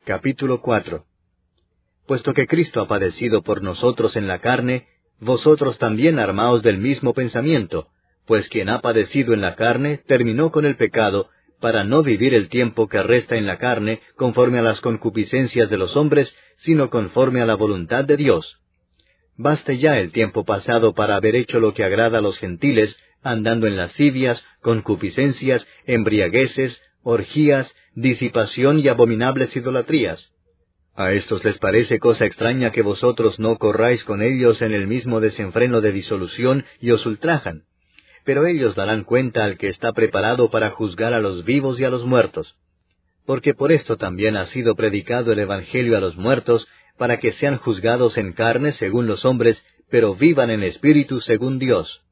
Capítulo 4. Puesto que Cristo ha padecido por nosotros en la carne, vosotros también armaos del mismo pensamiento, pues quien ha padecido en la carne terminó con el pecado, para no vivir el tiempo que resta en la carne conforme a las concupiscencias de los hombres, sino conforme a la voluntad de Dios. Baste ya el tiempo pasado para haber hecho lo que agrada a los gentiles, andando en lascivias, concupiscencias, embriagueces, orgías, disipación y abominables idolatrías. A estos les parece cosa extraña que vosotros no corráis con ellos en el mismo desenfreno de disolución y os ultrajan. Pero ellos darán cuenta al que está preparado para juzgar a los vivos y a los muertos. Porque por esto también ha sido predicado el Evangelio a los muertos, para que sean juzgados en carne según los hombres, pero vivan en espíritu según Dios.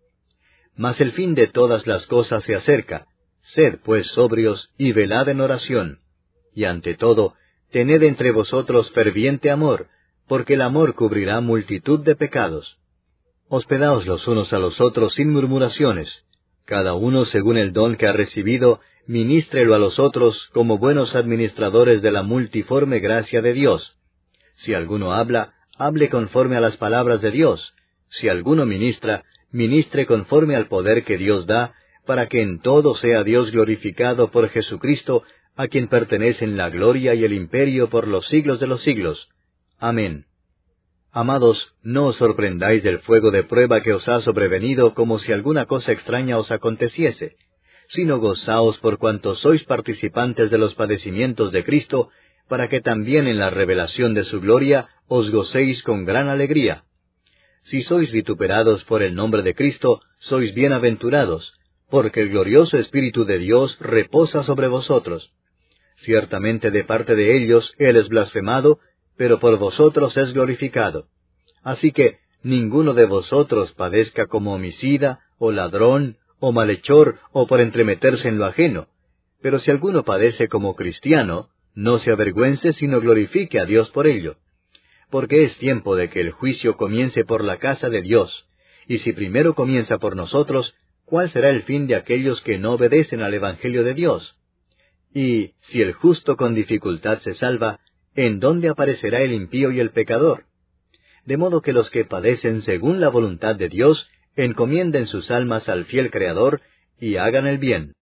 Mas el fin de todas las cosas se acerca. Sed pues sobrios y velad en oración. Y ante todo, tened entre vosotros ferviente amor, porque el amor cubrirá multitud de pecados. Hospedaos los unos a los otros sin murmuraciones. Cada uno según el don que ha recibido, ministrelo a los otros como buenos administradores de la multiforme gracia de Dios. Si alguno habla, hable conforme a las palabras de Dios. Si alguno ministra, ministre conforme al poder que Dios da, para que en todo sea Dios glorificado por Jesucristo, a quien pertenecen la gloria y el imperio por los siglos de los siglos. Amén. Amados, no os sorprendáis del fuego de prueba que os ha sobrevenido como si alguna cosa extraña os aconteciese, sino gozaos por cuanto sois participantes de los padecimientos de Cristo, para que también en la revelación de su gloria os gocéis con gran alegría. Si sois vituperados por el nombre de Cristo, sois bienaventurados, porque el glorioso Espíritu de Dios reposa sobre vosotros. Ciertamente de parte de ellos Él es blasfemado, pero por vosotros es glorificado. Así que ninguno de vosotros padezca como homicida, o ladrón, o malhechor, o por entremeterse en lo ajeno. Pero si alguno padece como cristiano, no se avergüence, sino glorifique a Dios por ello. Porque es tiempo de que el juicio comience por la casa de Dios. Y si primero comienza por nosotros, ¿cuál será el fin de aquellos que no obedecen al Evangelio de Dios? Y si el justo con dificultad se salva, ¿en dónde aparecerá el impío y el pecador? De modo que los que padecen según la voluntad de Dios, encomienden sus almas al fiel Creador, y hagan el bien.